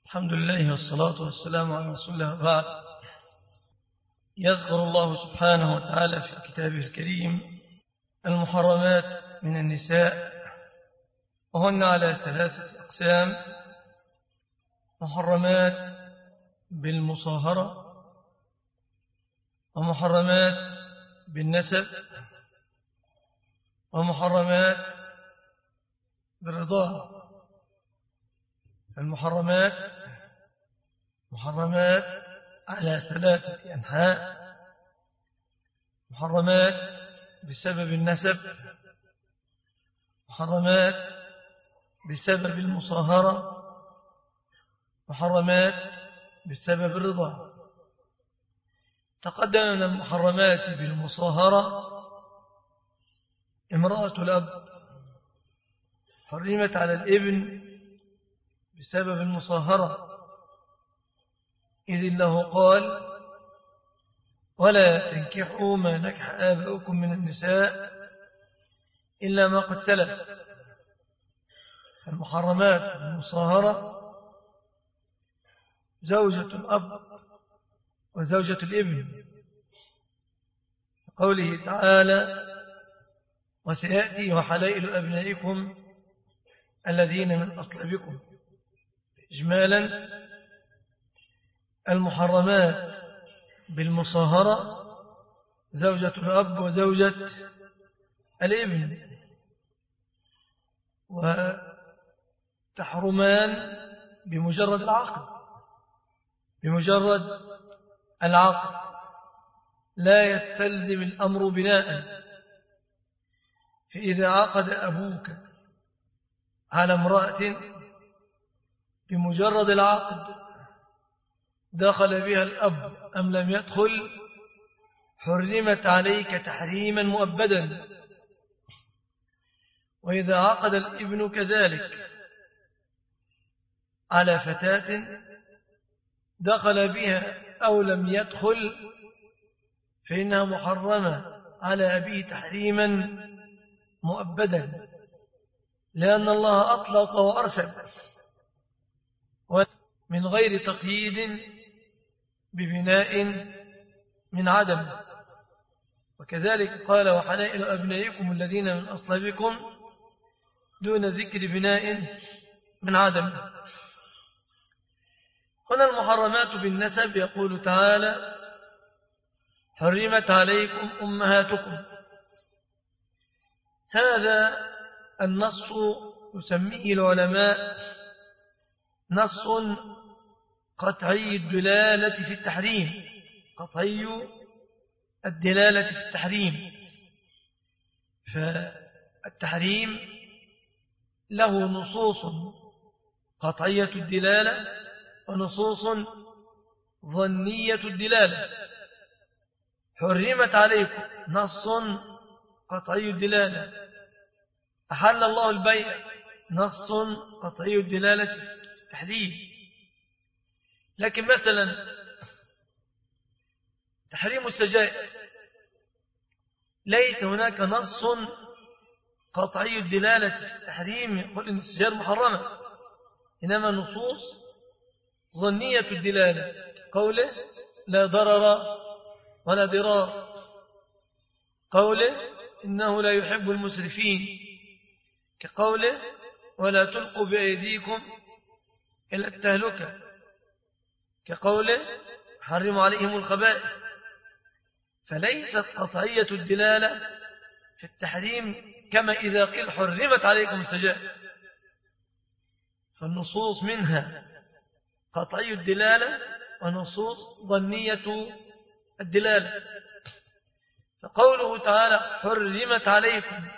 الحمد لله والصلاة والسلام على رسول الله بعد. يذكر الله سبحانه وتعالى في كتابه الكريم المحرمات من النساء، وهن على 3 أقسام: محرمات بالمصاهرة، ومحرمات بالنسب، ومحرمات بالرضاعة. المحرمات محرمات على 3 أنحاء: محرمات بسبب النسب، محرمات بسبب المصاهرة، محرمات بسبب الرضاعة. تقدم من المحرمات بالمصاهرة امرأة الأب، حرمت على الابن بسبب المصاهرة، إذ الله قال: ولا تنكحوا ما نكح آباؤكم من النساء إلا ما قد سلف. المحرمات المصاهرة زوجة الأب وزوجة الابن، قوله تعالى: وسيأتي وحلائل أبنائكم الذين من أصلابكم. إجمالا، المحرمات بالمصاهرة زوجة الأب وزوجة الابن، وتحرمان بمجرد العقد لا يستلزم الأمر بناء. فإذا عقد أبوك على امرأة بمجرد العقد دخل بها الأب أم لم يدخل، حرمت عليك تحريما مؤبدا. وإذا عقد الابن كذلك على فتاة دخل بها أو لم يدخل، فإنها محرمة على أبيه تحريما مؤبدا، لأن الله أطلق وأرسل من غير تقييد ببناء من عدم. وكذلك قال: وحلائل أبنائكم الذين من أصلابكم، دون ذكر بناء من عدم. هنا المحرمات بالنسب، يقول تعالى: حرمت عليكم أمهاتكم. هذا النص يسميه العلماء نص قطعي الدلالة في التحريم، قطعي الدلالة في التحريم. فالتحريم له نصوص قطعية الدلالة ونصوص ظنية الدلالة. حرمت عليكم نص قطعي الدلالة، أحل الله البيع نص قطعي الدلالة في التحريم. لكن مثلا تحريم السجائر ليس هناك نص قطعي الدلالة في التحريم يقول إن السجائر محرمة، إنما نصوص ظنية الدلالة، قوله: لا ضرر ولا ضرار، قوله: إنه لا يحب المسرفين، كقوله: ولا تلقوا بأيديكم إلى التهلكة، كقوله: حرموا عليهم الخبائث. فليست قطعية الدلالة في التحريم كما إذا قيل حرمت عليكم السجائر، فالنصوص منها قطعي الدلالة ونصوص ظنية الدلالة. فقوله تعالى: حرمت عليكم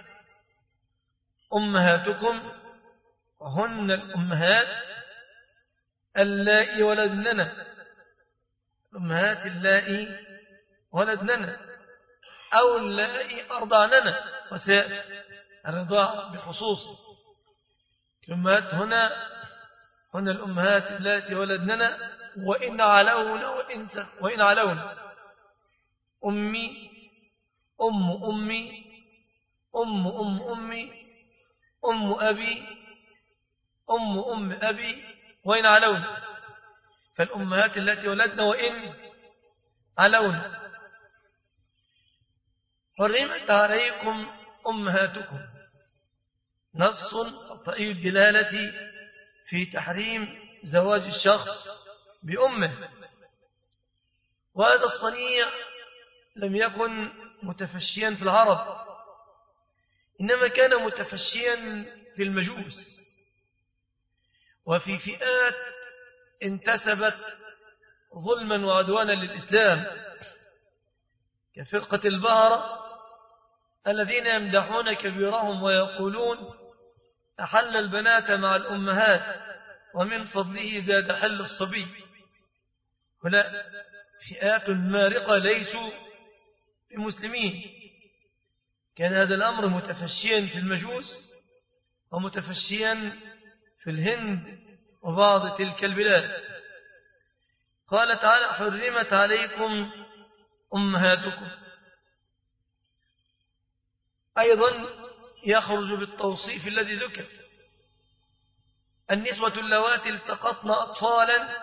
أمهاتكم، وهن الأمهات اللائي ولدننا، الأمهات اللائي ولدننا أو اللائي أرضعننا، وسيأتي الرضاع بخصوص. الأمهات هنا الأمهات اللاتي ولدننا، وإن علون وإن علون، أمي، أم أمي، أم أمي، أم أبي، أم أبي، وإن علون. فالأمهات التي ولدن وإن علون. حرمت عليكم أمهاتكم، نص قطعي الدلالة في تحريم زواج الشخص بأمه، وهذا الصنيع لم يكن متفشيا في العرب، إنما كان متفشيا في المجوس وفي فئات انتسبت ظلما وعدوانا للإسلام، كفرقة البهرة الذين يمدحون كبيرهم ويقولون أحل البنات مع الأمهات ومن فضله زاد حل الصبي. هؤلاء فئات مارقة ليسوا بمسلمين. كان هذا الأمر متفشيا في المجوس ومتفشيا في الهند وبعض تلك البلاد. قال تعالى: حرمت عليكم أمهاتكم، أيضا يخرج بالتوصيف الذي ذكر: النسوة اللواتي التقطن أطفالا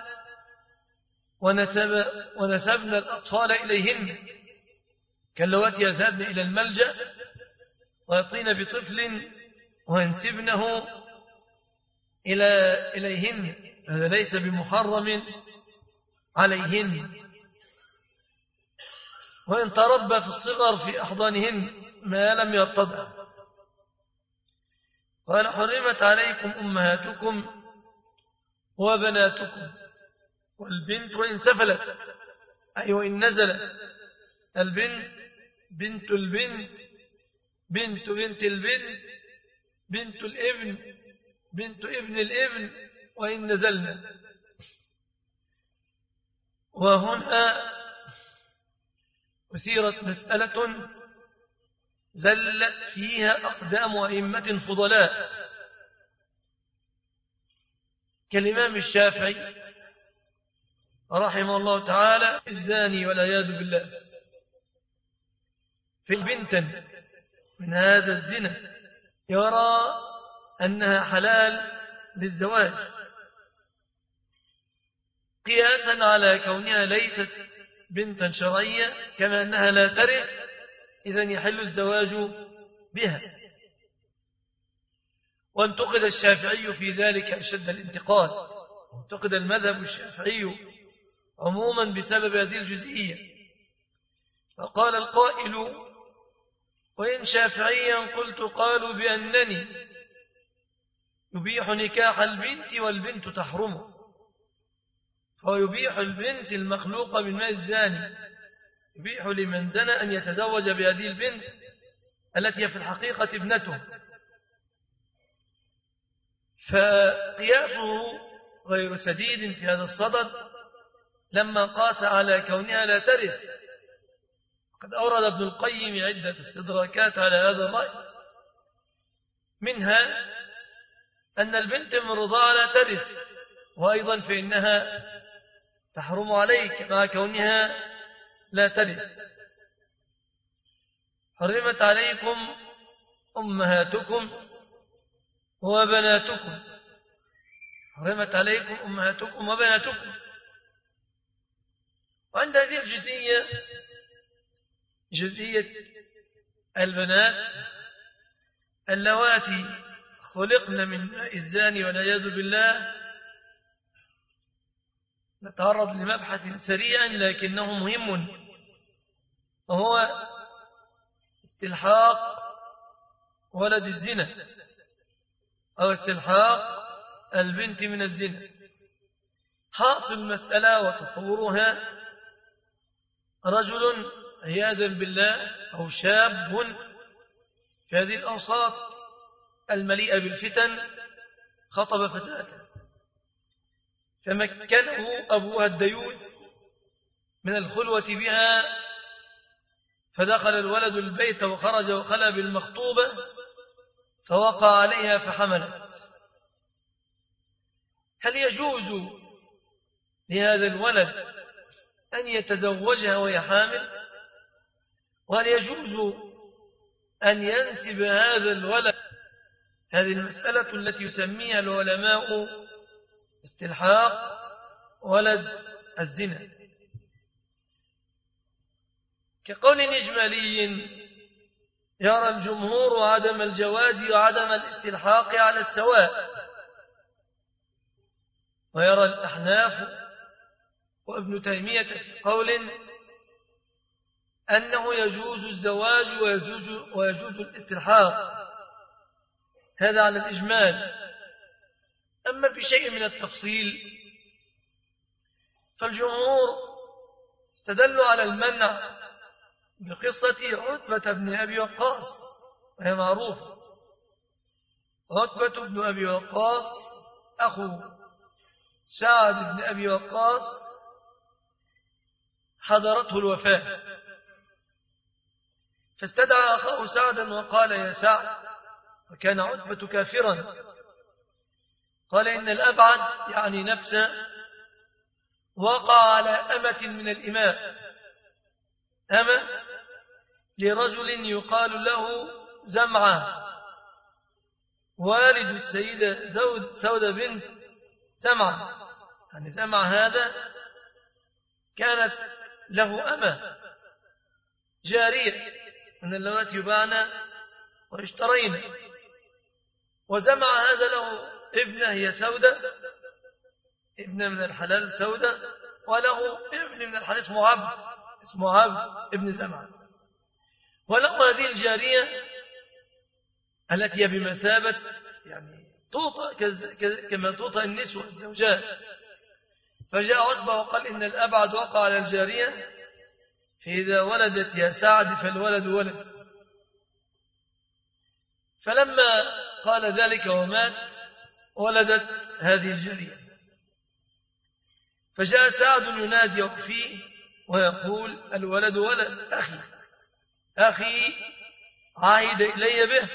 ونسبن الأطفال إليهن، كاللواتي يذهبن إلى الملجأ ويطين بطفل وينسبنه إليهن، هذا ليس بمحرم عليهن، وإن تربى في الصغر في أحضانهن ما لم يرتضع. قال: حرمت عليكم أمهاتكم وبناتكم، والبنت وإن سفلت، أي وإن نزلت، البنت بنت البنت بنت بنت البنت بنت الابن بنت ابن الابن وإن نزلنا. وهنا أثيرت مسألة زلت فيها أقدام أئمة فضلاء كالإمام الشافعي رحمه الله تعالى: الزاني والعياذ بالله، في بنتا من هذا الزنا يرى أنها حلال للزواج، قياسا على كونها ليست بنتا شرعية، كما أنها لا ترث، إذن يحل الزواج بها. وانتقد الشافعي في ذلك أشد الانتقاد، وانتقد المذهب الشافعي عموما بسبب هذه الجزئية. فقال القائل: وإن شافعيا قلت قالوا بأنني يبيح نكاح البنت والبنت تحرمه، فهو يبيح البنت المخلوقة من ماء الزاني، يبيح لمن زنى أن يتزوج بهذه البنت التي هي في الحقيقة ابنته. فقياسه غير سديد في هذا الصدد لما قاس على كونها لا ترث. قد أورد ابن القيم عدة استدراكات على هذا الرأي، منها أن البنت من رضاعة لا ترث، وأيضا فإنها تحرم عليك مع كونها لا ترث. حرمت عليكم أمهاتكم وبناتكم، حرمت عليكم أمهاتكم وبناتكم. وعند هذه الجزئية، جزئية البنات اللواتي خلقن من ماء الزاني والعياذ بالله، نتعرض لمبحث سريع لكنه مهم، وهو استلحاق ولد الزنا أو استلحاق البنت من الزنا. حاصل المسألة وتصورها: رجل عياذا بالله أو شاب في هذه الأوساط المليئة بالفتن خطب فتاة، فمكنه أبوها الديوث من الخلوة بها، فدخل الولد البيت وخرج وخلى بالمخطوبة فوقع عليها فحملت. هل يجوز لهذا الولد أن يتزوجها وهي حامل؟ وهل يجوز أن ينسب هذا الولد؟ هذه المسألة التي يسميها العلماء استلحاق ولد الزنا، كقول إجمالي يرى الجمهور عدم الجواز وعدم الاستلحاق على السواء، ويرى الأحناف وابن تيمية في قول أنه يجوز الزواج ويجوز الاستلحاق، هذا على الإجمال. أما في شيء من التفصيل فالجمهور استدلوا على المنع بقصة عتبة بن أبي وقاص، وهي معروفة. عتبة بن أبي وقاص أخو سعد بن أبي وقاص حضرته الوفاة، فاستدعى أخاه سعدا وقال: يا سعد، وكان عتبة كافرا، قال: إن الأبعد يعني نفسه وقع على أمة من الإماء، أمة لرجل يقال له زمعة، والد السيدة سودة بنت زمعة. يعني زمعة هذا كانت له أمة جارية من اللواتي يباعن واشترينا، وزمعة هذا له ابنة هي سودة، ابن من الحلال سودة، وله ابن من الحلال اسمه عبد ابن زمعة، وله هذه الجارية التي هي بمثابة يعني توطى كما توطى النسوة الزوجات. فجاء عتبة وقال: إن الأبعد وقع على الجارية، فإذا ولدت يا سعد فالولد ولد. فلما قال ذلك ومات ولدت هذه الجارية، فجاء سعد ينازع فيه ويقول: الولد ولد أخي عاهد إلي به.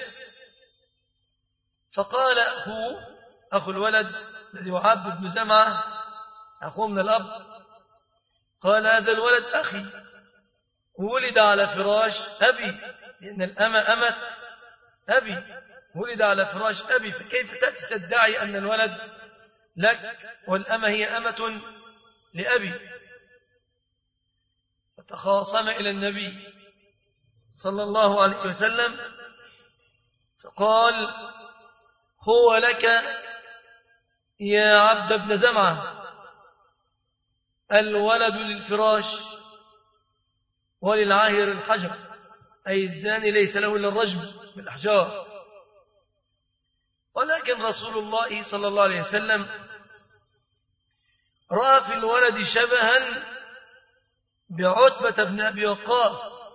فقال أخو الولد الذي هو عبد بن زمعة أخوه من الأب، قال: هذا الولد أخي ولد على فراش أبي، لأن الأمة أمت أبي، ولد على فراش أبي، فكيف تأتي تدعي أن الولد لك والأمة هي أمة لأبي؟ فتخاصم إلى النبي صلى الله عليه وسلم فقال: هو لك يا عبد بن زمعة، الولد للفراش وللعاهر الحجر، أي الزاني ليس له إلا الرجم بالأحجار. ولكن رسول الله صلى الله عليه وسلم رأى في الولد شبها بعتبة بن أبي وقاص،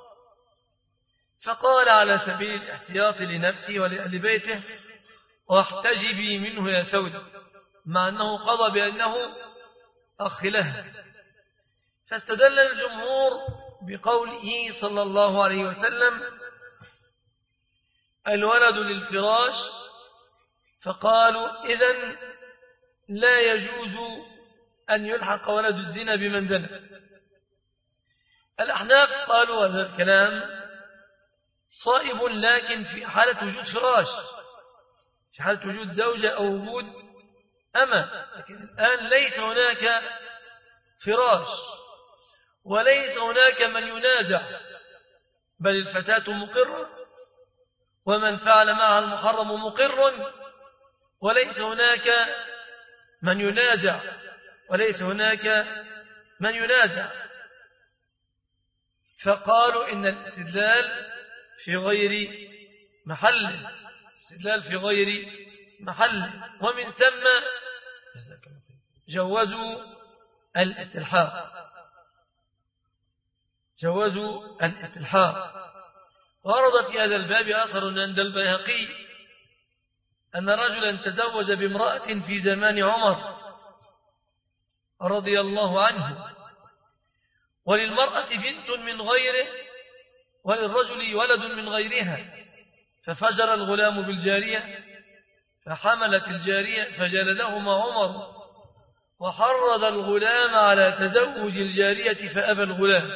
فقال على سبيل الاحتياط لنفسه ولأهل بيته: واحتجبي منه يا سودة، مع أنه قضى بأنه أخ له. فاستدل الجمهور بقوله صلى الله عليه وسلم: الولد للفراش، فقالوا: إذن لا يجوز أن يلحق ولد الزنا بمن زنى. الأحناف قالوا: هذا الكلام صائب، لكن في حالة وجود فراش، في حالة وجود زوجة أو وجود أمة، لكن الآن ليس هناك فراش وليس هناك من ينازع، بل الفتاة مقرة ومن فعل معها المحرم مقر، وليس هناك من ينازع فقالوا إن الاستدلال في غير محل، ومن ثم جوزوا الاستلحاق. ورد في هذا الباب أثر عند البيهقي أن رجلا تزوج بامرأة في زمان عمر رضي الله عنه، وللمرأة بنت من غيره وللرجل ولد من غيرها، ففجر الغلام بالجارية فحملت الجارية، فجلدهما عمر وحرض الغلام على تزوج الجارية فأبى الغلام.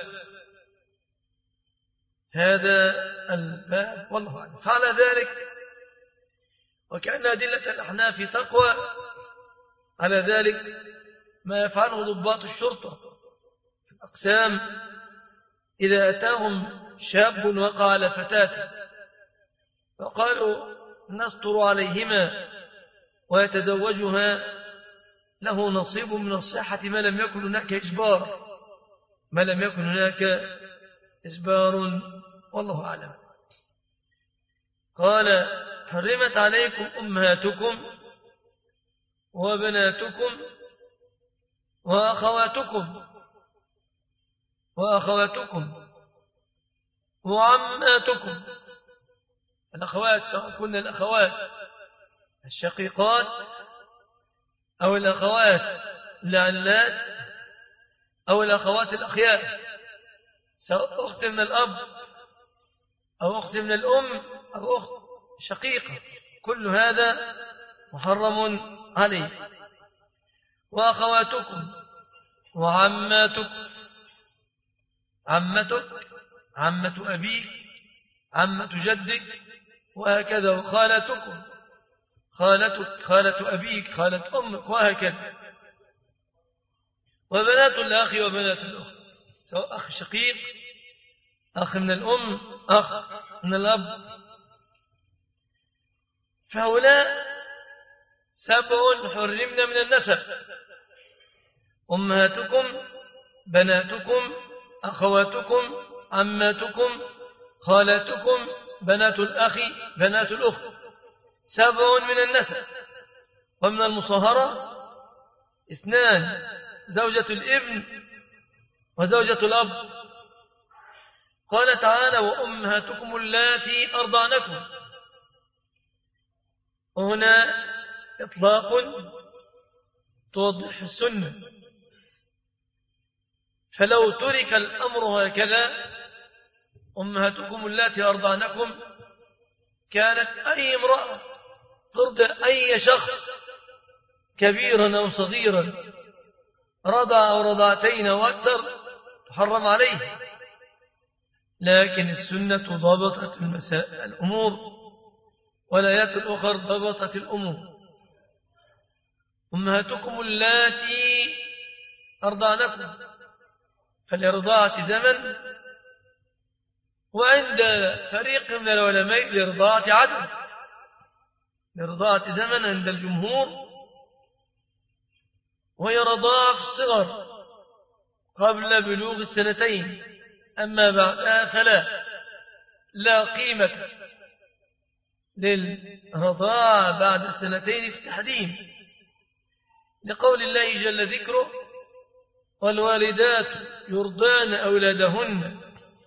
هذا الباب والله أعلم. فعلى ذلك وكأن أدلة الأحناف تقوى على ذلك، ما يفعله ضباط الشرطة في الأقسام إذا أتاهم شاب وقع على فتاة فقالوا نستر عليهما ويتزوجها له نصيب من الصحة ما لم يكن هناك إجبار، ما لم يكن هناك إجبار، والله أعلم. قال حرمت عليكم أمهاتكم وبناتكم وأخواتكم وعماتكم. الأخوات سواء كنا الأخوات الشقيقات أو الأخوات العلات أو الأخوات الأخيات، سواء أخت من الأب أو أخت من الأم أو أخت شقيقة، كل هذا محرم عليه. وأخواتكم وعماتكم، عمتك عمة أبيك عمة جدك وهكذا، وخالتكم خالتك خالة أبيك خالة أمك وهكذا، وبنات الأخ وبنات الأخت، سواء أخ شقيق أخ من الأم أخ من الأب. فهؤلاء 7 حرمنا من النسب: أمهاتكم بناتكم أخواتكم عماتكم خالاتكم بنات الأخ بنات الأخت، 7 من النسب. ومن المصاهرة 2: زوجة الابن وزوجة الأب. قال تعالى: وأمهاتكم اللاتي أرضعنكم. وهنا إطلاق توضح السنة، فلو ترك الأمر هكذا أمهاتكم اللاتي أرضعنكم كانت أي امرأة ترضع أي شخص كبيرا أو صغيرا رضع أو رضعتين وأكثر تحرم عليه، لكن السنة ضبطت الأمور والآيات الأخرى ضبطت الأمور. أمهاتكم اللاتي أرضعنكم، فالإرضاعة زمن، وعند فريق من العلماء الإرضاعة عدد. الإرضاعة زمن عند الجمهور، وهي رضاعة في الصغر قبل بلوغ 2، أما بعدها فلا، لا قيمة للرضاعة بعد 2 في التحريم، لقول الله جل ذكره: والوالدات يرضعن أولادهن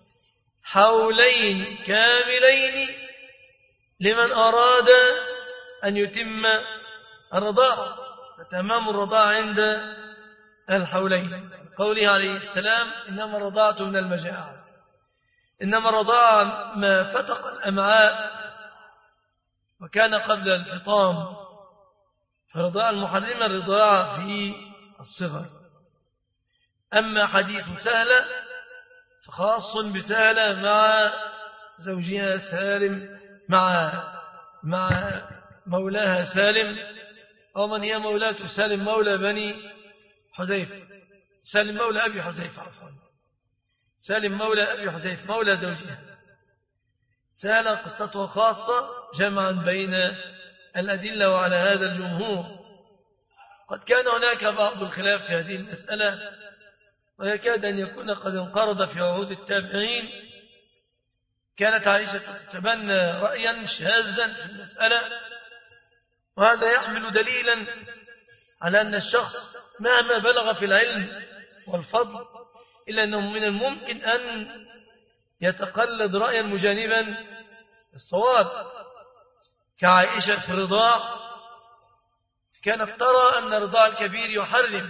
حولين كاملين لمن أراد أن يتم الرضاعة، فتمام الرضاعة عند الحولين. قوله عليه السلام: إنما الرضاعة من المجاعة، إنما الرضاعة ما فتق الأمعاء وكان قبل الفطام، فالرضاعة المحرمة الرضاعة في الصغر. أما حديث سهلة فخاص بسهلة مع زوجها سالم، مع مولاها سالم، أو من هي مولاة سالم مولى بني حذيفة، سالم مولى أبي حذيفة، عفوا، سالم مولى أبي حذيفة مولى زوجها. سهلة قصته خاصة جمعا بين الأدلة وعلى هذا الجمهور. قد كان هناك بعض الخلاف في هذه المسألة، ويكاد أن يكون قد انقرض في عهود التابعين. كانت عائشة تتبنى رأيا شاذا في المسألة، وهذا يحمل دليلا على أن الشخص مهما بلغ في العلم والفضل إلا أنه من الممكن أن يتقلد رأيا مجانبا الصواب، كعائشة في الرضاع كانت ترى أن رضاع الكبير يحرم،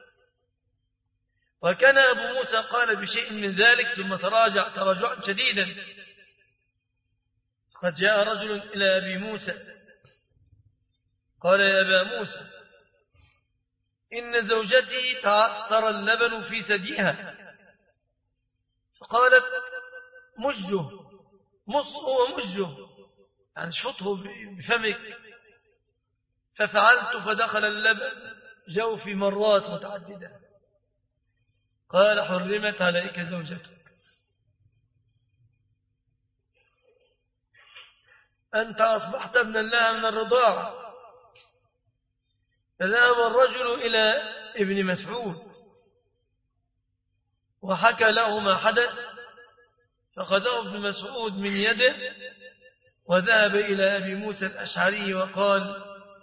وكان أبو موسى قال بشيء من ذلك ثم تراجع تراجعا شديدا. قد جاء رجل إلى أبي موسى قال: يا أبا موسى، إن زوجتي تعثر اللبن في ثديها، فقالت: مجه، مصه ومجه، يعني شطه بفمك. ففعلت فدخل اللبن الجوف مرات متعددة. قال حرمت عليك زوجتك. أنت أصبحت ابنا لها من الرضاعة. فذهب الرجل إلى ابن مسعود وحكى له ما حدث، فأخذه ابن مسعود من يده وذهب إلى أبي موسى الأشعري وقال: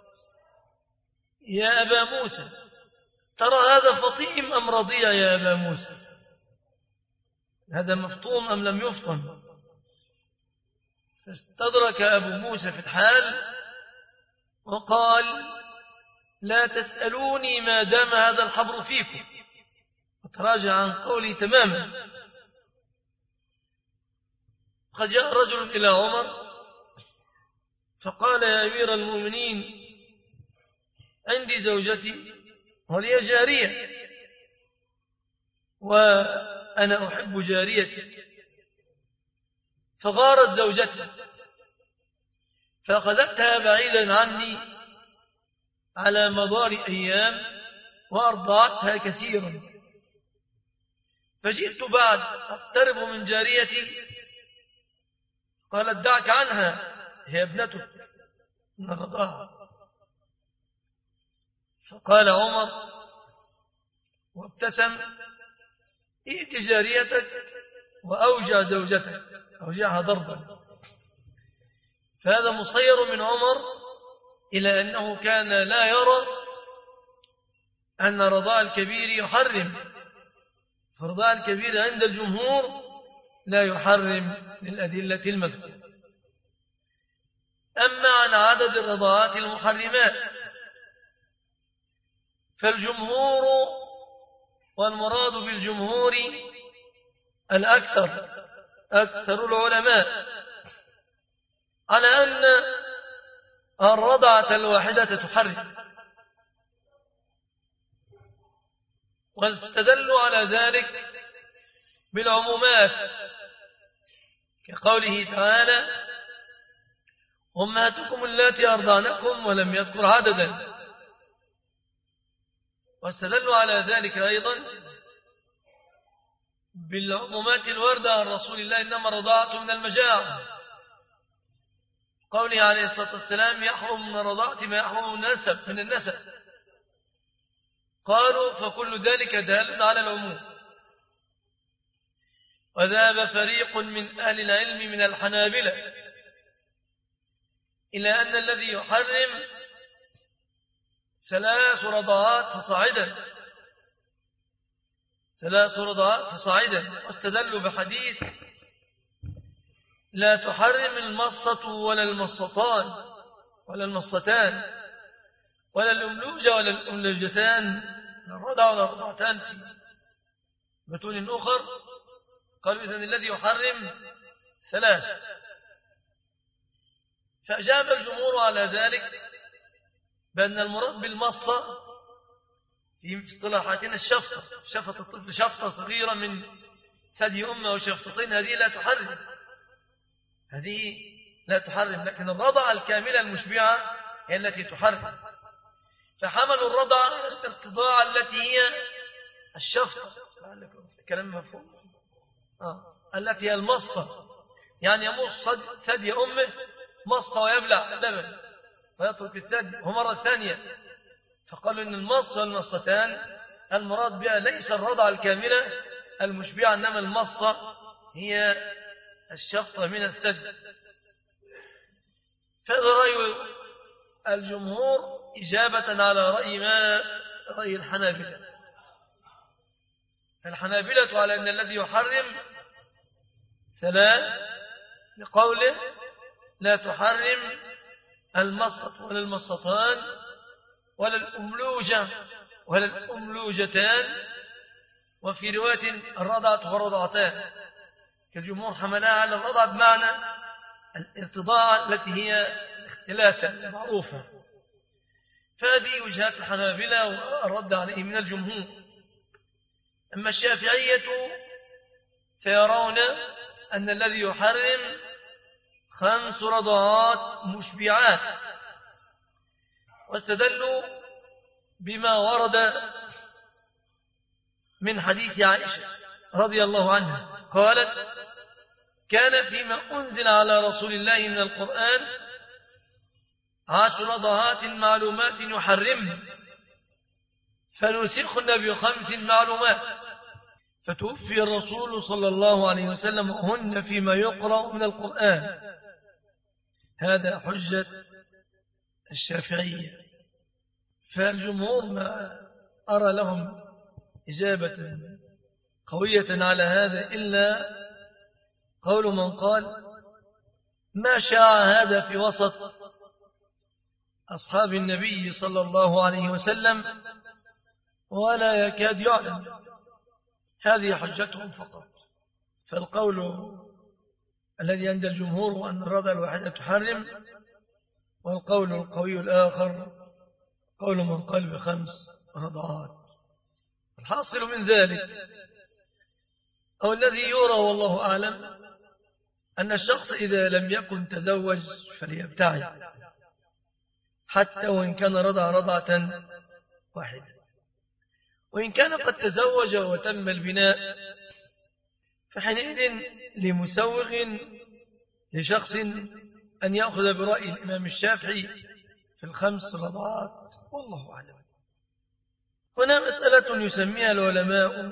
يا أبا موسى، ترى هذا فطيم أم رضيع يا أبا موسى؟ هذا مفطوم أم لم يفطم؟ فاستدرك أبو موسى في الحال وقال: لا تسألوني ما دام هذا الحبر فيكم، وتراجع عن قولي تماما. قد جاء رجل إلى عمر فقال: يا أمير المؤمنين، عندي زوجتي ولي جارية، وأنا أحب جاريتي، فغارت زوجتي فأخذتها بعيدا عني على مدار أيام وأرضعتها كثيرا، فجئت بعد أقترب من جاريتي قالت: دعك عنها، هي ابنتك من الرضاعة. فقال عمر وابتسم: ائت جاريتك وأوجع زوجتك، أوجعها ضربا. فهذا مصير من عمر إلى أنه كان لا يرى أن رضاع الكبير يحرم، فرضاع الكبير عند الجمهور لا يحرم للأدلة المذكورة. أما عن عدد الرضاعات المحرمات فالجمهور، والمراد بالجمهور الأكثر، أكثر العلماء، على أن الرضعة الواحدة تحرم، واستدلوا على ذلك بالعمومات كقوله تعالى: أمهاتكم اللاتي أرضعنكم، ولم يذكر عددا. واستدلوا على ذلك أيضا بالعمومات الواردة عن رسول الله: إنما الرضاعة من المجاعة، قوله عليه الصلاة والسلام: يحرم من الرضاعة ما يحرم من النسب. قالوا: فكل ذلك دال على العموم. وذهب فريق من أهل العلم من الحنابلة إلى أن الذي يحرم 3 رضاعات فصاعدا، 3 رضاعات فصاعدا، واستدلوا بحديث: لا تحرم المصة ولا المصتان ولا المصتان ولا الأملوجة ولا الأملوجتان، الرضع ولا الرضعتان في بطون أخر. قالوا: إذن الذي يحرم 3. فأجاب الجمهور على ذلك بأن المراد بالمصة في اصطلاحاتنا الشفطة، شفط الطفل شفطة صغيرة من ثدي أمه أو شفطتين، هذه لا تحرم، هذه لا تحرم، لكن الرضعة الكاملة المشبعة هي التي تحرم. فحملوا الرضعة الارتضاع التي هي الشفطة، كلام مفهوم، التي هي المصة، يعني يمص ثدي أمه مصة ويبلع اللبن ويترك الثدي ومرة ثانية. فقالوا إن المصة والمصتان المراد بها ليس الرضعة الكاملة المشبعة، إنما المصة هي الشفطة من الثدي. فهذا رأي الجمهور إجابة على رأي الحنابلة. الحنابلة على أن الذي يحرم 3 لقوله: لا تحرم المصة ولا المصتان ولا الأملوجة ولا الأملوجتان، وفي رواية الرضعة والرضعتان. كالجمهور حملها على الرضعة بمعنى الارتضاع التي هي اختلاسة معروفة. فهذه وجهات الحنابلة والرد عليه من الجمهور. أما الشافعية فيرون أن الذي يحرم 5 رضعات مشبعات، واستدلوا بما ورد من حديث عائشة رضي الله عنها قالت: كان فيما أنزل على رسول الله من القرآن 10 رضعات معلومات يحرمن، فنسخن ب5 معلومات، فتوفي الرسول صلى الله عليه وسلم وهن فيما يقرأ من القرآن. هذا حجة الشافعية. فالجمهور ما أرى لهم إجابة قوية على هذا إلا قول من قال: ما شاع هذا في وسط أصحاب النبي صلى الله عليه وسلم ولا يكاد يعلم. هذه حجتهم فقط. فالقول الذي عند الجمهور أن الرضع الواحدة تحرم، والقول القوي الآخر قول من قال ب5 رضعات. الحاصل من ذلك أو الذي يرى والله أعلم أن الشخص إذا لم يكن تزوج فليبتعد حتى وإن كان رضع رضعة واحدة، وإن كان قد تزوج وتم البناء فحينئذ لمسوغ لشخص أن يأخذ برأي الإمام الشافعي في 5 رضعات، والله أعلم. هنا مسألة يسميها العلماء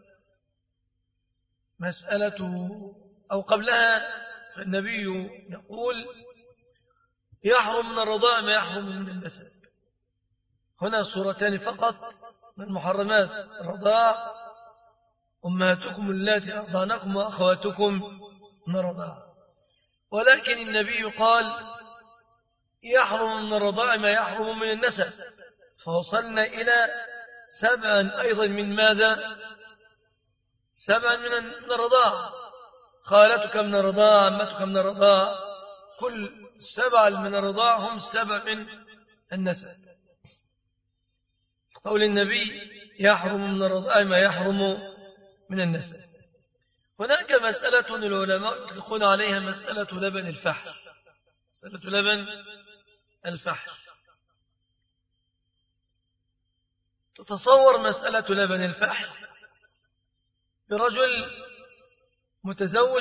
مسألة، أو قبلها فالنبي يقول: يحرم من الرضاع ما يحرم من النسب. هنا صورتان فقط من محرمات الرضاع: أمهاتكم اللاتي أرضعنكم وأخواتكم من الرضاع. ولكن النبي قال: يحرم من الرضاع ما يحرم من النسب، فوصلنا إلى 7 أيضا من ماذا؟ 7 من الرضاع: خالتك من الرضاع، عمتك من الرضاع، كل 7 من الرضاع هم 7 من النسب. قول النبي: يحرم من الرضاع ما يحرم من النسب. هناك مسألة العلماء يطلقون عليها مسألة لبن الفحل. مسألة لبن الفحل. تتصور مسألة لبن الفحل برجل متزوج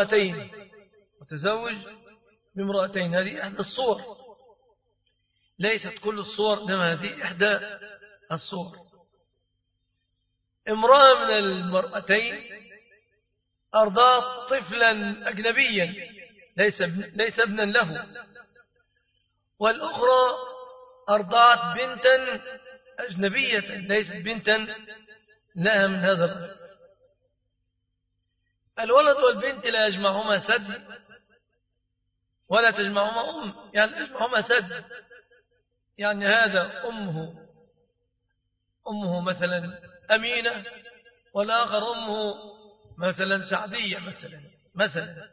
بامرأتين. هذه إحدى الصور، ليست كل الصور، إنما هذه إحدى الصور. امرأة من المرأتين أرضعت طفلا أجنبيا ليس ابنا له، والأخرى أرضعت بنتا أجنبية ليست بنتا لها من هذا الرجل. الولد والبنت لا يجمعهما ثدي ولا تجمعهما يعني يجمعهما ثدي، يعني هذا أمه مثلا أمينة، والآخر أمه مثلا سعدية مثلا.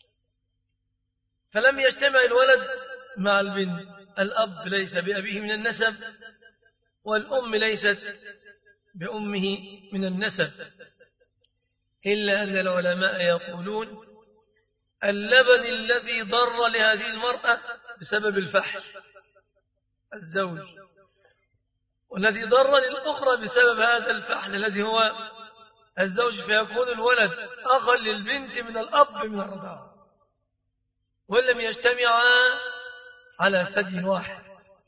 فلم يجتمع الولد مع البنت، الأب ليس بأبيه من النسب، والأم ليست بأمه من النسب، إلا أن العلماء يقولون: اللبن الذي ضر لهذه المرأة بسبب الفحل الزوج، والذي ضر للأخرى بسبب هذا الفحل الذي هو الزوج، فيكون الولد أخا للبنت من الأب من الرضاعة، ولم يجتمعا على ثدي واحد.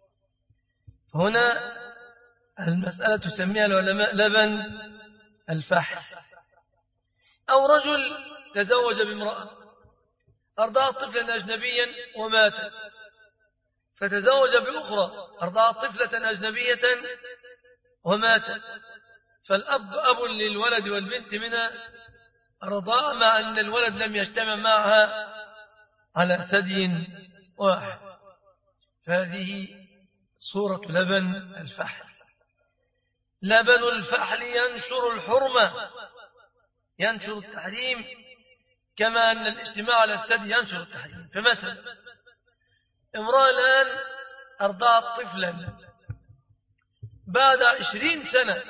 هنا المسألة تسميها العلماء لبن الفحل. أو رجل تزوج بامرأة أرضعت طفلا أجنبيا وماتت، فتزوج بأخرى أرضعت طفلة أجنبية وماتت، فالأب أب للولد والبنت من الرضاعة، مع أن الولد لم يجتمع معها على ثدي واحد. فهذه صورة لبن الفحل. لبن الفحل ينشر الحرمة، ينشر التحريم، كما أن الاجتماع على الثدي ينشر التحريم. فمثلا امرأة الآن أرضعت طفلا، بعد 20 سنة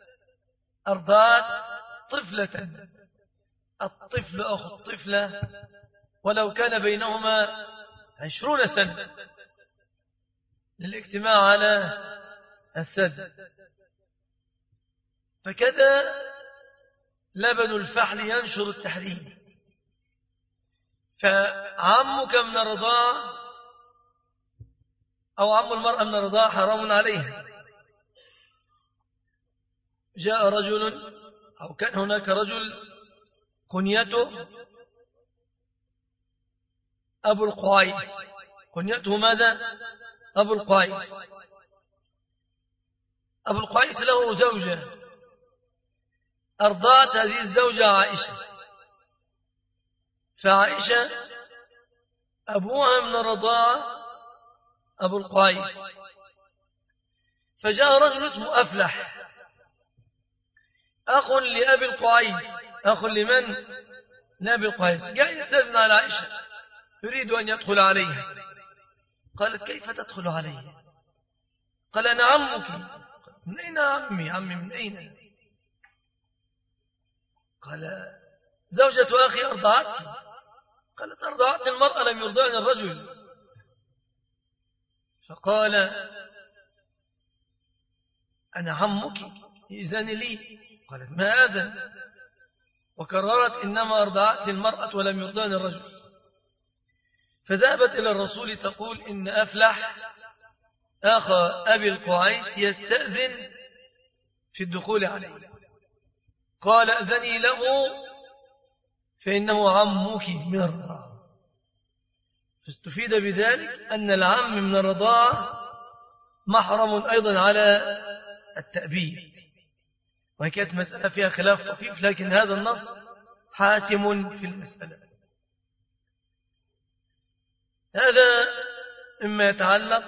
أرضعت طفلة، الطفل أخو الطفلة ولو كان بينهما 20 سنة، للاجتماع على الثدي. فكذا لبن الفحل ينشر التحريم. فعمك من الرضاعة أو عم المرأة من الرضاعة حرام عليها. جاء رجل أو كان هناك رجل كنيته أبو القعيس. كنيته ماذا؟ أبو القعيس. أبو القعيس له زوجة أرضعت هذه الزوجة عائشة. فعائشة أبوها من الرضاعة أبو القعيس. فجاء رجل اسمه أفلح أخ لأبي القعيس. أخ لمن؟ لأبي القعيس. جاء يستأذن على عائشة يريد أن يدخل عليها. قالت كيف تدخل عليه؟ قال أنا عمك. من أين عمي؟ عمي من أين؟ قال زوجة أخي أرضعتك. قالت أرضعت المرأة لم يرضعني الرجل. فقال أنا عمك إذن لي. قالت ما أذن. وكررت إنما أرضعت المرأة ولم يرضعني الرجل. فذهبت إلى الرسول تقول إن أفلح أخ أبي القعيس يستأذن في الدخول عليه. قال أذني له فإنه عمك من الرضاعة. فاستفيد بذلك أن العم من الرضاعة محرم أيضا على التأبيد. وإن كانت مسألة فيها خلاف طفيف لكن هذا النص حاسم في المسألة. هذا مما يتعلق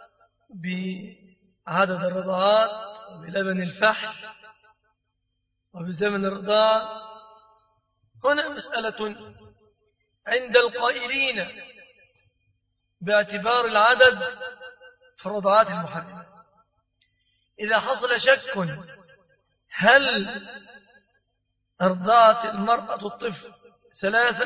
بعدد الرضاعات بلبن الفحل وبزمن الرضاعة. هنا مسألة عند القائلين باعتبار العدد في الرضاعات المحرمة. إذا حصل شك هل أرضعت المرأة الطفل 3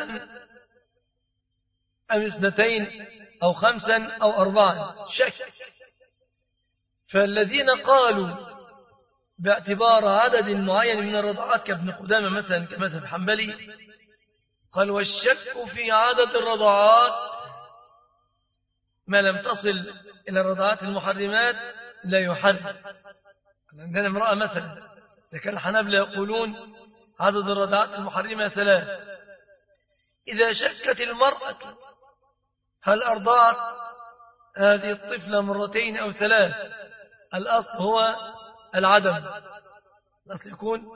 أم 2 أو 5 أو 4 شك. فالذين قالوا باعتبار عدد معين من الرضاعات كابن قدامة مثلا كمذهب حنبلي قال والشك في عدد الرضاعات ما لم تصل إلى الرضاعات المحرمات لا يحرم. عندنا امرأة مثلا لكن الحنابلة يقولون عدد الرضاعات المحرمة 3. إذا شكت المرأة هل أرضعت هذه الطفلة 2 أو 3 الأصل هو العدم. الأصل يكون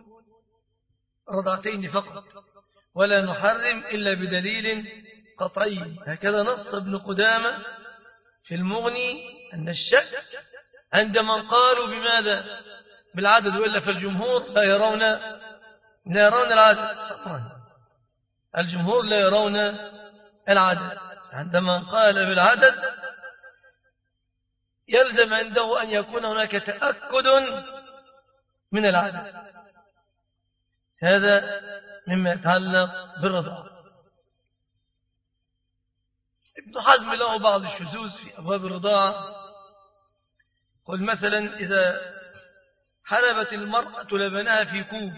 2 فقط ولا نحرم إلا بدليل قطعي. هكذا نص ابن قدامة في المغني أن الشك عندما قالوا بماذا؟ بالعدد. وإلا فالجمهور لا يرون العدد سطرا. الجمهور لا يرون العدد. عندما قال بالعدد يلزم عنده أن يكون هناك تأكد من العدد. هذا مما يتعلق بالرضاعة. ابن حزم له بعض الشذوذ في أبواب الرضاعة. قل مثلا إذا حلبت المرأة لبنها في كوب،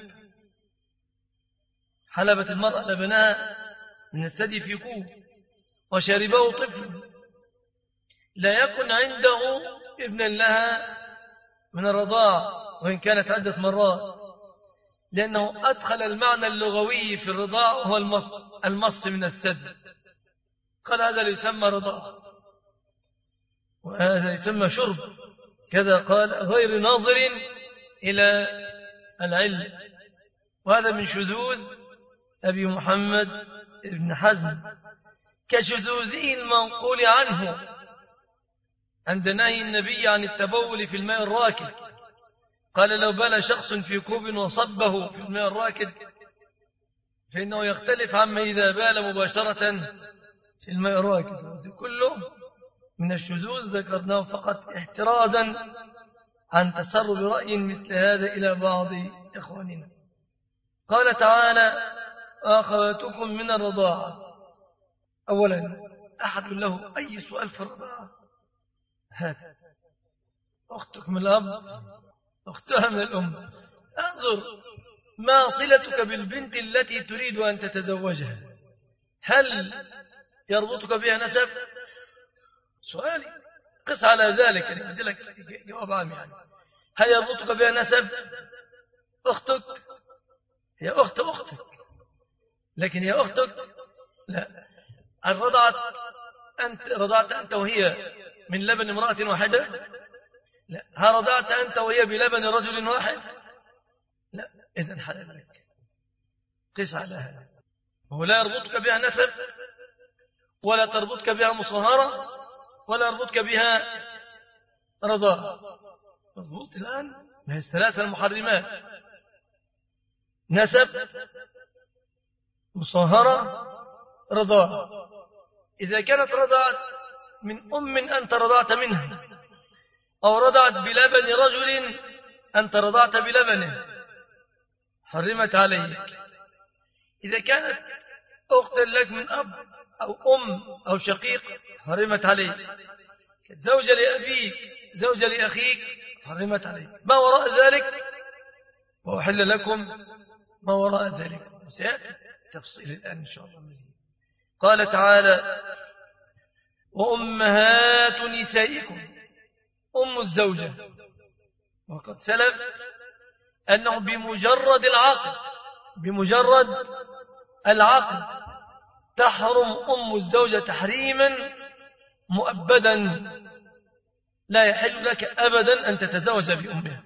حلبت المرأة لبنها من الثدي في كوب وشربه طفل لا يكن عنده ابنا لها من الرضاعة وإن كانت عدة مرات، لأنه أدخل المعنى اللغوي في الرضاعة وهو المص من الثدي. قال هذا يسمى رضاعة وهذا يسمى شرب كذا. قال غير ناظر إلى العلم. وهذا من شذوذ أبي محمد ابن حزم كشذوذه المنقول عنه عند نهي النبي عن التبول في الماء الراكد. قال لو بال شخص في كوب وصبه في الماء الراكد فإنه يختلف عما إذا بال مباشرة في الماء الراكد. كله من الشذوذ ذكرناه فقط احترازا عن تسرب رأي مثل هذا إلى بعض إخواننا. قال تعالى أخواتكم من الرضاعة. أولا أحد له أي سؤال في الرضاعة؟ هذا أختك من الأب، أختها من الأم. انظر ما صلتك بالبنت التي تريد أن تتزوجها، هل يربطك بها نسب؟ سؤالي قس على ذلك، يعني بدي لك جواب عام. يعني هل يربطك بها نسب؟ أختك هي أختك، لكن هي أختك لا. رضعت أنت وهي من لبن امرأة واحدة؟ لا. هل رضعت أنت وهي بلبن رجل واحد؟ لا. إذن حلال لك. قس على هذا. وهو لا يربطك بها نسب، ولا تربطك بها مصاهرة، ولا يربطك بها رضاء. مضبوط الآن؟ ما هي الثلاثة المحرمات: نسب، مصاهرة، رضاء. إذا كانت رضعت من أم أنت رضعت منها، أو رضعت بلبن رجل أنت رضعت بلبنه، حرمت عليك. إذا كانت أخت لك من أب أو أم أو شقيق، حرمت عليك. زوجة لأبيك، زوجة لأخيك، حرمت عليك. ما وراء ذلك وأحل لكم ما وراء ذلك. وسيأتي تفصيل الآن إن شاء الله مزيد. قال تعالى: وأمهات نسائكم، أم الزوجة. وقد سلف أنه بمجرد العقد تحرم أم الزوجة تحريما مؤبدا، لا يحل لك أبدا أن تتزوج بأمها.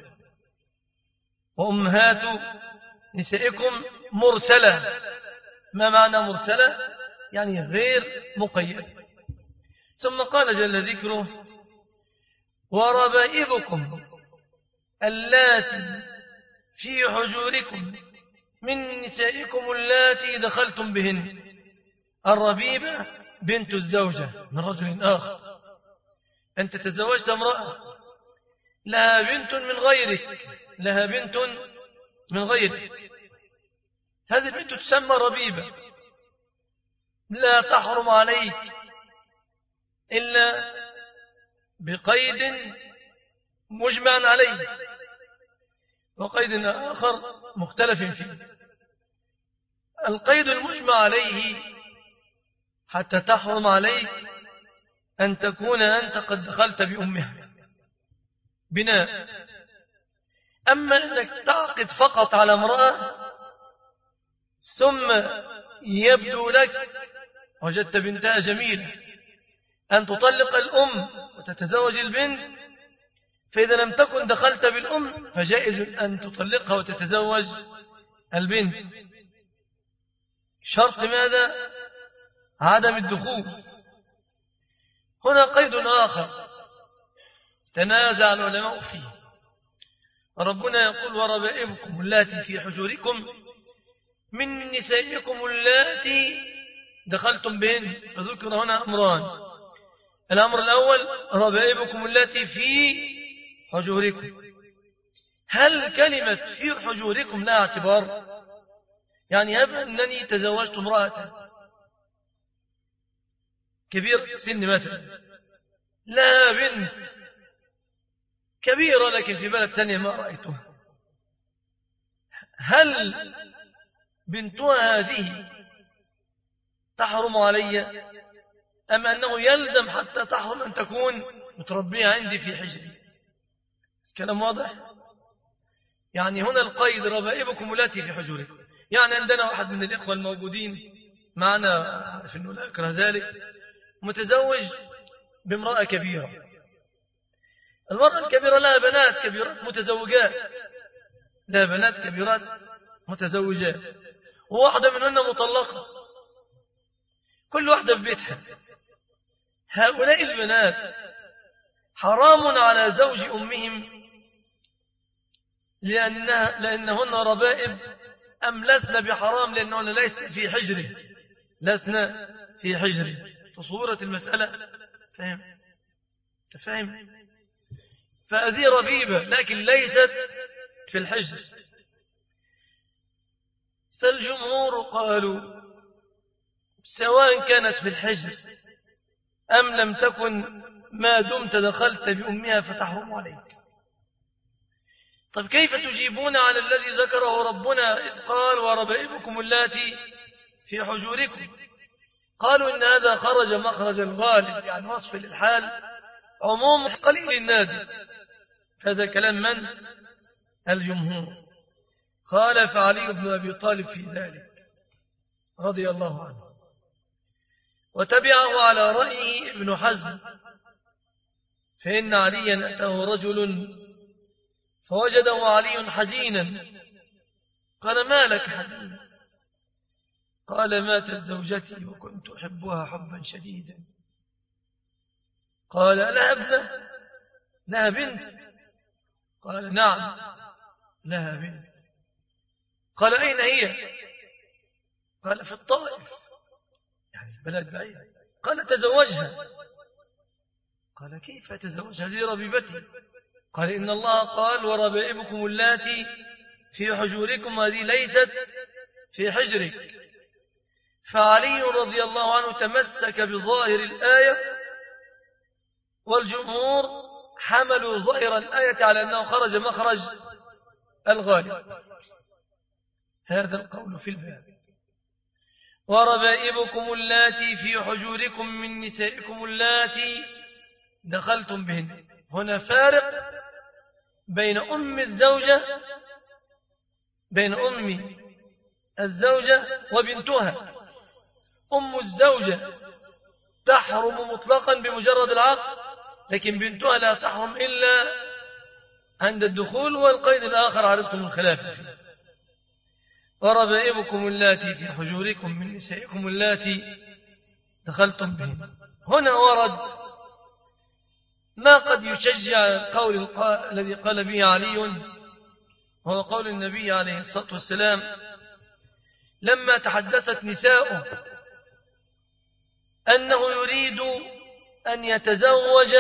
وأمهات نسائكم مرسلة. ما معنى مرسلة؟ يعني غير مقيد. ثم قال جل ذكره: وربائبكم اللاتي في حجوركم من نسائكم اللاتي دخلتم بهن. الربيبة بنت الزوجة من رجل آخر. أنت تزوجت امرأة لها بنت من غيرك، هذه البنت تسمى ربيبة، لا تحرم عليك إلا بقيد مجمع عليه، وقيد آخر مختلف فيه. القيد المجمع عليه حتى تحرم عليك أن تكون أنت قد دخلت بأمها بناء. أما أنك تعقد فقط على امرأة ثم يبدو لك وجدت بنتها جميلة أن تطلق الأم وتتزوج البنت، فإذا لم تكن دخلت بالأم فجائز أن تطلقها وتتزوج البنت. شرط ماذا؟ عدم الدخول. هنا قيد آخر تنازع العلماء فيه. ربنا يقول: وربائبكم اللاتي في حجوركم من نسائكم اللاتي دخلتم بهن. فذكر هنا أمران: الأمر الأول ربائبكم اللاتي في حجوركم. هل كلمة في حجوركم لها اعتبار؟ يعني هب أنني تزوجت امرأة كبير السن مثلا، لها بنت كبيرة لكن في بلد ثانية ما رأيتها، هل بنتها هذه تحرم علي، أم أنه يلزم حتى تحرم أن تكون متربية عندي في حجري؟ كلام واضح؟ يعني هنا القيد ربائبكم التي في حجوركم. يعني عندنا واحد من الإخوة الموجودين معنا، أعرف أنه لا أكره ذلك، متزوج بامرأة كبيرة. المرأة الكبيرة لها بنات كبيرات متزوجات، لها بنات كبيرات متزوجات، وواحدة منهن مطلقة، كل واحدة في بيتها. هؤلاء البنات حرام على زوج أمهم لأنهن ربائب، أم لسن بحرام لأنهن لسن في حجره؟ لسن في حجره. تصورة المسألة؟ فهم؟ فهذه ربيبة لكن ليست في الحجر. فالجمهور قالوا سواء كانت في الحجر أم لم تكن، ما دمت دخلت بأمها فتحرم عليك. طب كيف تجيبون على الذي ذكره ربنا إذ قال وربائبكم اللاتي في حجوركم؟ قالوا إن هذا خرج مخرج الغالب، يعني وصف للحال عموم قليل النادر. هذا كلام من؟ الجمهور. خالف علي بن أبي طالب في ذلك رضي الله عنه، وتبعه على رأيه ابن حزم، فإن عليا أتاه رجل فوجده علي حزينا، قال ما لك حزين؟ قال ماتت زوجتي وكنت أحبها حبا شديدا. قال لها ابنة؟ لها بنت؟ قال نعم لها بنت. قال أين هي؟ قال في الطائف، يعني في بلد بعيد. قال تزوجها. قال كيف تزوجها؟ هذه ربيبتي. قال إن الله قال وربائبكم اللاتي في حجوركم، هذه ليست في حجرك. فعلي رضي الله عنه تمسك بظاهر الآية، والجمهور حملوا ظاهر الآية على أنه خرج مخرج الغالب. هذا القول في الباب. وربائبكم اللاتي في حجوركم من نسائكم اللاتي دخلتم بهن. هنا فارق بين أم الزوجة وبنتها. أم الزوجة تحرم مطلقا بمجرد العقد، لكن بنتها لا تحرم إلا عند الدخول، والقيد الآخر عرفتم الخلاف فيه. وربائبكم اللاتي في حجوركم من نسائكم اللاتي دخلتم بهن. هنا ورد ما قد يشجع القول الذي قال به علي، وهو قول النبي عليه الصلاة والسلام لما تحدثت نساؤه أنه يريد أن يتزوج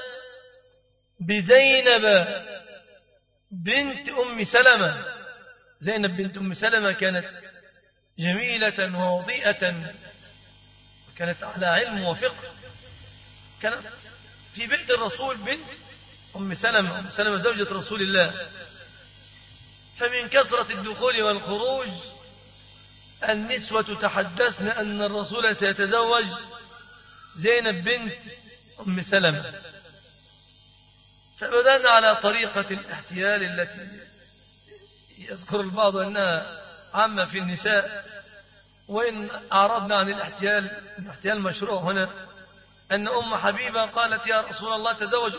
بزينب بنت أم سلمة. زينب بنت أم سلمة كانت جميلة ووضيئة، وكانت على علم وفقه، كانت في بيت الرسول بنت أم سلمة زوجة رسول الله. فمن كثرة الدخول والخروج النسوة تحدثن أن الرسول سيتزوج زينب بنت أم سلمة، فبدأنا على طريقة الاحتيال التي يذكر البعض أنها عامة في النساء، وإن أعرضنا عن الاحتيال مشروع هنا. أن أم حبيبة قالت يا رسول الله تزوج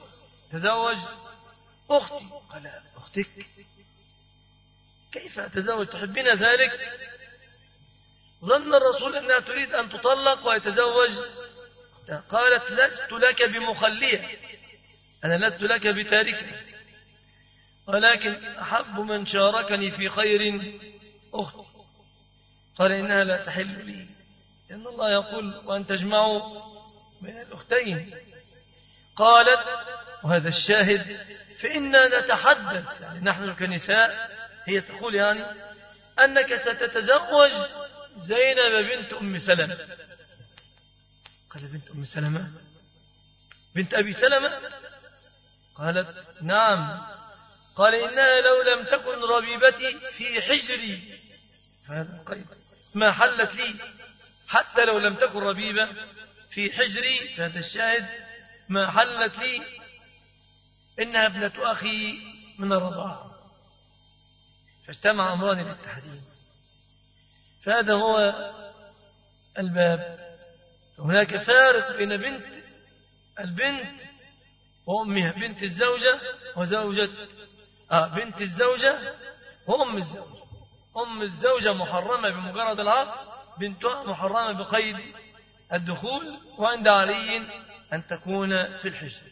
أختي. قال أختك؟ كيف أتزوج؟ تحبين ذلك؟ ظن الرسول أنها تريد أن تطلق ويتزوج. قالت لست لك بمخلية، أنا لست لك بتاركة، ولكن أحب من شاركني في خير أختي. قال إنها لا تحل لي، لأن الله يقول وأن تجمعوا بين الأختين. قالت وهذا الشاهد فإننا نتحدث، يعني نحن كنساء، هي تقول يعني أنك ستتزوج زينب بنت أم سلمة. قال بنت أم سلمة؟ بنت أبي سلمة؟ قالت نعم. قال إنها لو لم تكن ربيبتي في حجري، فهذا القيد ما حلت لي، حتى لو لم تكن ربيبة في حجري، فهذا الشاهد ما حلت لي، إنها ابنة أخي من الرضاعة. فاجتمع أمران للتحديد. فهذا هو الباب. هناك فارق بين البنت وأمها، بنت الزوجة وزوجة بنت الزوجة وأم الزوجة. أم الزوجة محرمة بمجرد العقد، بنتها محرمة بقيد الدخول، وعند علي أن تكون في الحجر.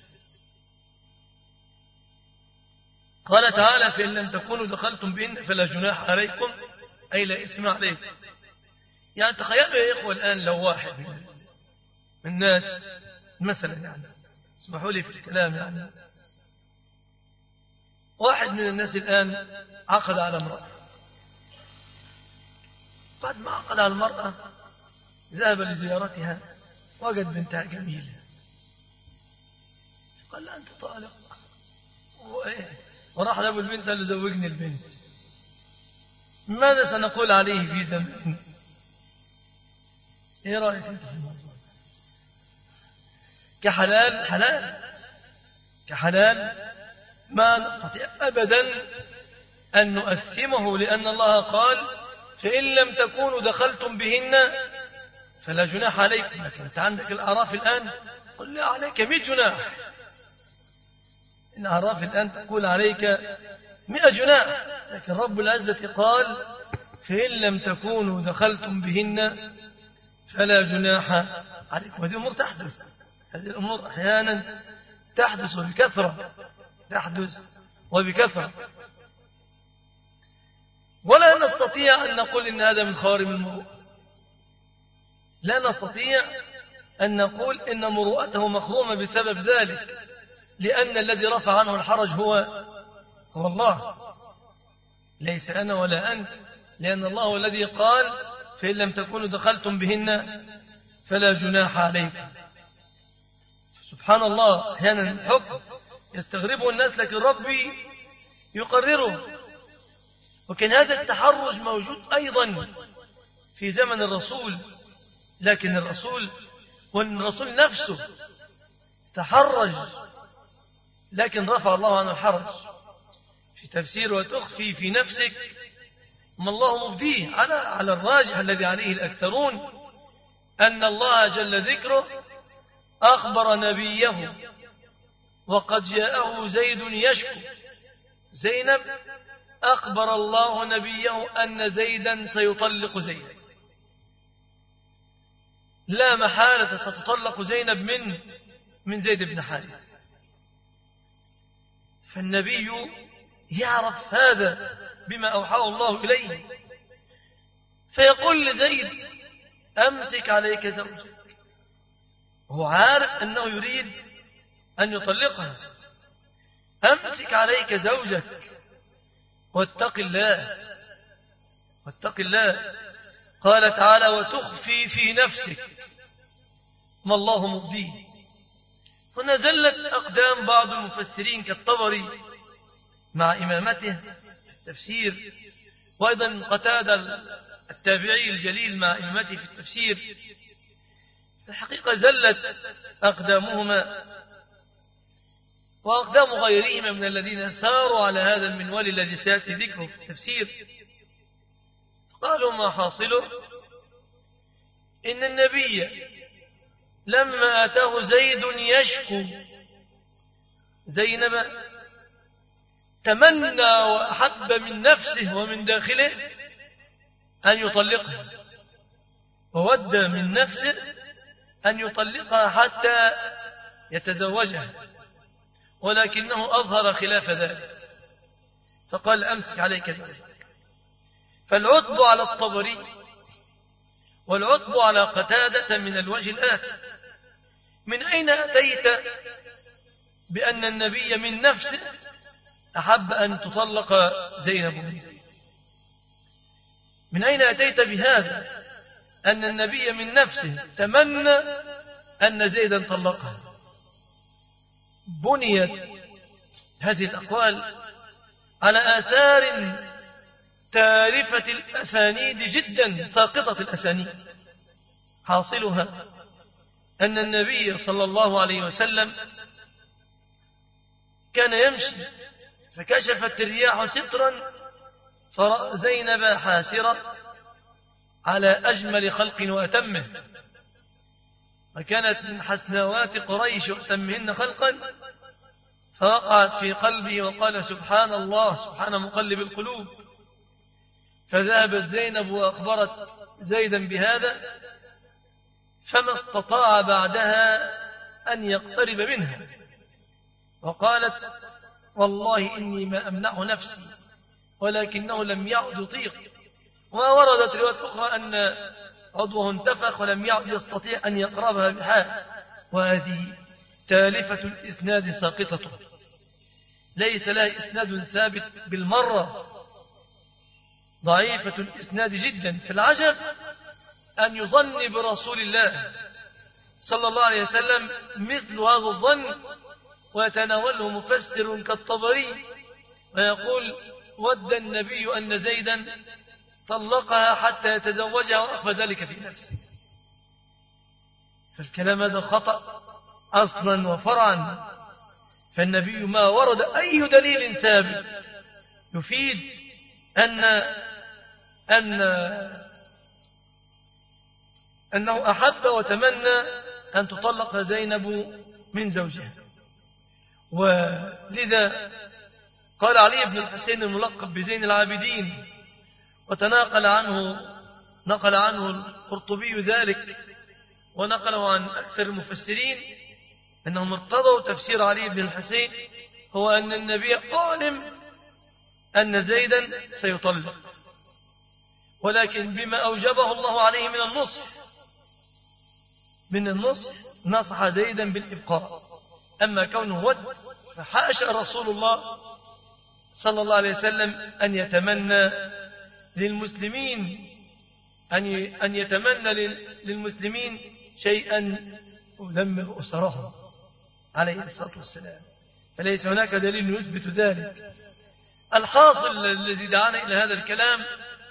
قال تعالى فإن لم تكونوا دخلتم بهن فلا جناح عليكم، أي لا إثم عليكم. يعني تخيلوا يا إخوة الآن لو واحد من الناس مثلا، يعني اسمحوا لي في الكلام، يعني واحد من الناس الآن عقد على امرأة، بعد ما عقد على المرأة ذهب لزيارتها، وجد بنتها جميلة، قال لها أنت طالق، وراح لأبو البنت قال له زوجني البنت. ماذا سنقول عليه في زمن؟ ايه رأيك انت في الموضوع؟ كحلال حلال، كحلال ما نستطيع أبدا أن نؤثمه، لأن الله قال فإن لم تكونوا دخلتم بهن فلا جناح عليكم. لكن أنت عندك الأعراف الآن قل لي عليك 100 جناح. الأعراف الآن تقول عليك 100 جناح، لكن رب العزة قال فإن لم تكونوا دخلتم بهن فلا جناح عليكم. هذه الأمور تحدث، هذه الأمور أحيانا تحدث بكثرة، تحدث وبكثرة. ولا نستطيع أن نقول إن هذا من خوارم المروءة، لا نستطيع أن نقول إن مروءته مخرومة بسبب ذلك، لأن الذي رفع عنه الحرج هو الله، ليس أنا ولا أنت، لأن الله هو الذي قال فإن لم تكونوا دخلتم بهن فلا جناح عليكم. سبحان الله، أحيانا الحكم يستغربه الناس لكن ربي يقرره. وكان هذا التحرج موجود أيضا في زمن الرسول، لكن الرسول نفسه تحرج، لكن رفع الله عنه الحرج. في تفسير وتخفي في نفسك ما الله مبديه، على الراجح الذي عليه الأكثرون أن الله جل ذكره أخبر نبيه وقد جاءه زيد يشكو زينب، أخبر الله نبيه أن زيدا سيطلق زينب، لا محالة ستطلق زينب من زيد بن حارثة. فالنبي يعرف هذا بما أوحاه الله إليه، فيقول لزيد أمسك عليك زوجك، وهو عارف أنه يريد أن يطلقها. أمسك عليك زوجك واتق الله، واتق الله. قال تعالى وتخفي في نفسك ما الله مبديه. هنا زلت أقدام بعض المفسرين كالطبري مع إمامته في التفسير، وأيضا قتادة التابعي الجليل مع إمامته في التفسير. الحقيقة زلت أقدامهما وأقدام غيرهما من الذين ساروا على هذا المنوال الذي سيأتي ذكره في التفسير. قالوا ما حاصله إن النبي لما أتاه زيد يشكو زينب تمنى وأحب من نفسه ومن داخله أن يطلقها، وود من نفسه أن يطلقها حتى يتزوجها، ولكنه أظهر خلاف ذلك فقال أمسك عليك زوجك. فالعتب على الطبري والعتب على قتادة من الوجه الآتي: من أين أتيت بأن النبي من نفسه أحب أن تطلق زينب بن زيد؟ من أين أتيت بهذا أن النبي من نفسه تمنى أن زيدا طلقها؟ بنيت هذه الأقوال على آثار تارفة الأسانيد جدا، ساقطة الأسانيد. حاصلها أن النبي صلى الله عليه وسلم كان يمشي فكشفت الرياح سترا فرأى زينب حاسرة على أجمل خلق وأتمه، وكانت من حسنوات قريش وأتمهن خلقا، فوقعت في قلبه وقال سبحان الله سبحان مقلب القلوب. فذهبت زينب وأخبرت زيدا بهذا، فما استطاع بعدها أن يقترب منها، وقالت والله إني ما أمنع نفسي، ولكنه لم يعد يطيق. ووردت رواية أخرى أن عضوه انتفخ ولم يعد يستطيع أن يقربها بحال. وهذه تالفة الإسناد ساقطة، ليس لها إسناد ثابت بالمرة، ضعيفة الإسناد جدا. في العجب أن يظن برسول الله صلى الله عليه وسلم مثل هذا الظن ويتناوله مفسر كالطبري ويقول ود النبي أن زيدا طلقها حتى يتزوجها وأخفى ذلك في نفسه. فالكلام هذا خطأ أصلا وفرعا. فالنبي ما ورد أي دليل ثابت يفيد أنه أحب وتمنى أن تطلق زينب من زوجها. ولذا قال علي بن الحسين الملقب بزين العابدين، نقل عنه القرطبي ذلك، ونقله عن أكثر المفسرين أنهم ارتضوا تفسير علي بن الحسين هو أن النبي أعلم أن زيدا سيطلق، ولكن بما أوجبه الله عليه من النصح نصح زيدا بالإبقاء. أما كونه ود فحاشا رسول الله صلى الله عليه وسلم أن يتمنى للمسلمين شيئا يدمر أسرهم عليه الصلاة والسلام، فليس هناك دليل يثبت ذلك. الحاصل الذي دعانا إلى هذا الكلام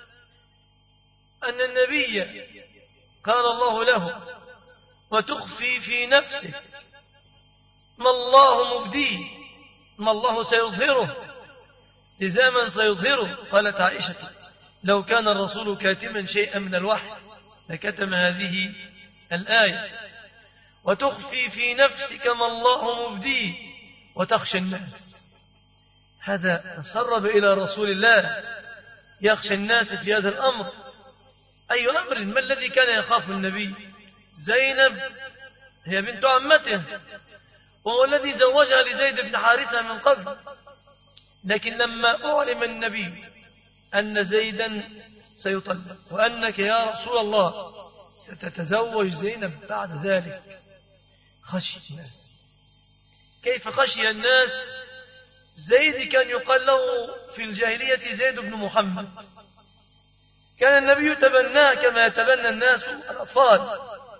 أن النبي قال الله له وتخفي في نفسك ما الله مبديه ما الله سيظهره لزاما سيظهره. قالت عائشة لو كان الرسول كاتما شيئا من الوحي لكتم هذه الآية. وتخفي في نفسك ما الله مبديه وتخشى الناس. هذا تسرب إلى رسول الله يخشى الناس في هذا الأمر. أي أمر؟ ما الذي كان يخاف النبي؟ زينب هي بنت عمته، وهو الذي زوجها لزيد بن حارثة من قبل. لكن لما أعلم النبي أن زيدا سيطلق وأنك يا رسول الله ستتزوج زينب بعد ذلك، خشي الناس. كيف خشي الناس؟ زيد كان يقال له في الجاهلية زيد بن محمد، كان النبي يتبناه كما يتبنى الناس الأطفال.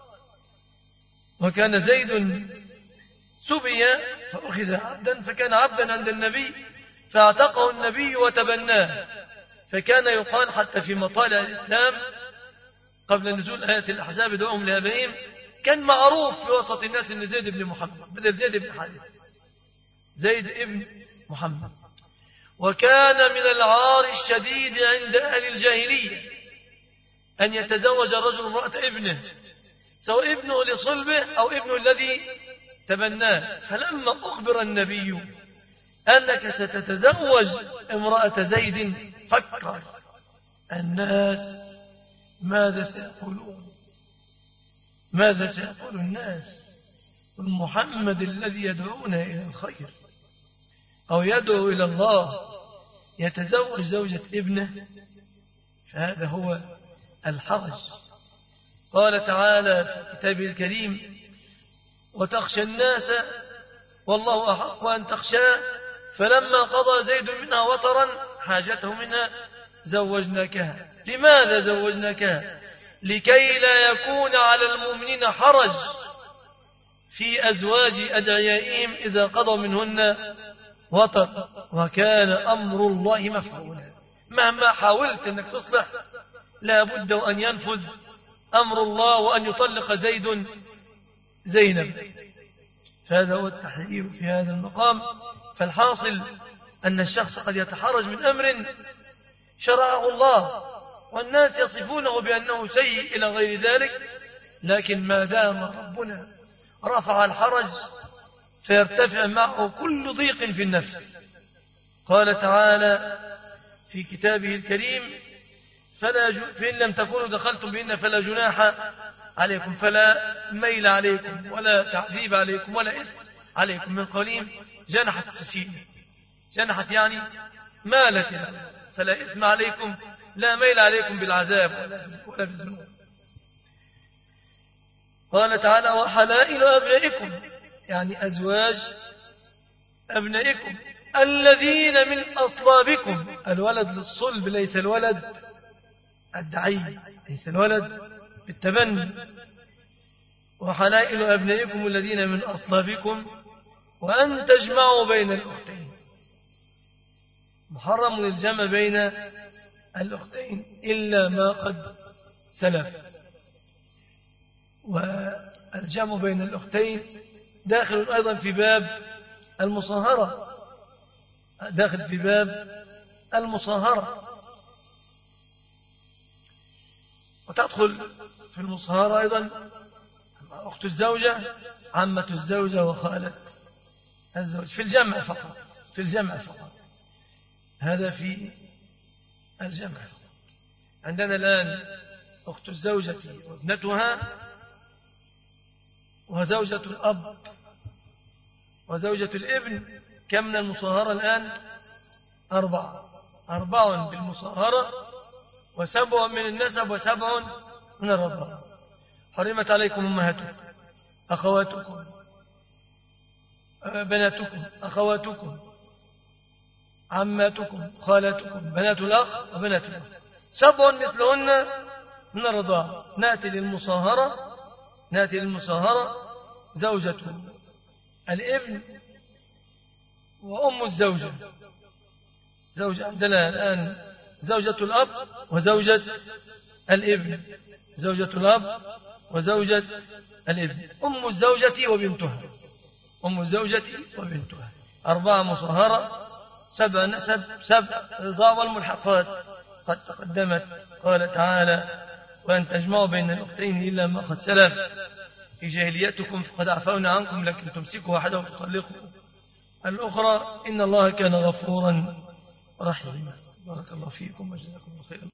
وكان زيد سبي فأخذ عبدا، فكان عبدا عند النبي فاعتقه النبي وتبناه. فكان يقال حتى في مطالع الإسلام قبل نزول آية الأحزاب دعوهم لآبائهم، كان معروف في وسط الناس أن زيد بن محمد بدل زيد بن حارثة، زيد ابن محمد. وكان من العار الشديد عند أهل الجاهلية أن يتزوج الرجل امرأة ابنه، سواء ابنه لصلبه أو ابنه الذي تبناه. فلما أخبر النبي أنك ستتزوج امرأة زيد فكر الناس ماذا سيقول الناس؟ محمد الذي يدعونا إلى الخير أو يدعو إلى الله يتزوج زوجة ابنه، فهذا هو الحرج. قال تعالى في كتابه الكريم وتخشى الناس والله أحق أن تخشاه فلما قضى زيد منها وطرا حاجته منها زوجناكها. لماذا زوجناكها؟ لكي لا يكون على المؤمنين حرج في أزواج أدعيائهم إذا قضوا منهن وطر، وكان أمر الله مفعولا. مهما حاولت أنك تصلح لا بد أن ينفذ أمر الله وأن يطلق زيد زينب. فهذا هو التحذير في هذا المقام. فالحاصل أن الشخص قد يتحرج من أمر شرعه الله والناس يصفونه بأنه سيء إلى غير ذلك، لكن ما دام ربنا رفع الحرج فيرتفع معه كل ضيق في النفس. قال تعالى في كتابه الكريم فإن لم تكونوا دخلتم بهن فلا جناح عليكم، فلا ميل عليكم ولا تعذيب عليكم ولا إثم عليكم. من قولهم جنحت السفينة، جنحت يعني مالت، فلا إثم عليكم لا ميل عليكم بالعذاب ولا بالذنوب. قال تعالى وحلائل أبنائكم يعني أزواج أبنائكم الذين من أصلابكم. الولد للصلب ليس الولد الدعي، ليس الولد بالتبني. وحلائل أبنائكم الذين من أصلابكم وأن تجمعوا بين الأختين. محرم الجمع بين الأختين إلا ما قد سلف. والجمع بين الأختين داخل أيضا في باب المصاهرة، داخل في باب المصاهرة، وتدخل في المصاهرة أيضا أخت الزوجة، عمة الزوجة، وخالة الزوج، في الجمع فقط، في الجمع فقط، هذا في الجمع فقط. عندنا الآن أخت الزوجة وابنتها وزوجة الأب وزوجة الابن. كم من المصاهرة الآن؟ 4 بالمصاهرة، و7 من النسب، و7 من الرضاعة. حرمت عليكم أمهاتكم، أخواتكم، بناتكم، أخواتكم، عماتكم، خالاتكم، بنات الأخ وبنات الأخ، 7 مثلهن من الرضاعة. نأتي للمصاهرة زوجة الابن وأم الزوجة. زوجة عندنا الآن زوجة الأب وزوجة الابن، زوجة الأب وزوجة الابن، أم الزوجة وبنتها، أم الزوجة وبنتها. 4 مصاهرة، 7 نسب، 7 رضاع، والملحقات قد تقدمت. قال تعالى: وأن تجمعوا بين الأختين إلا ما قد سلف في جاهليتكم فقد عفونا عنكم لكن تمسكوا واحدة وتطلقوا الأخرى إن الله كان غفورا رحيما. بارك الله فيكم وجزاكم الله خيرا.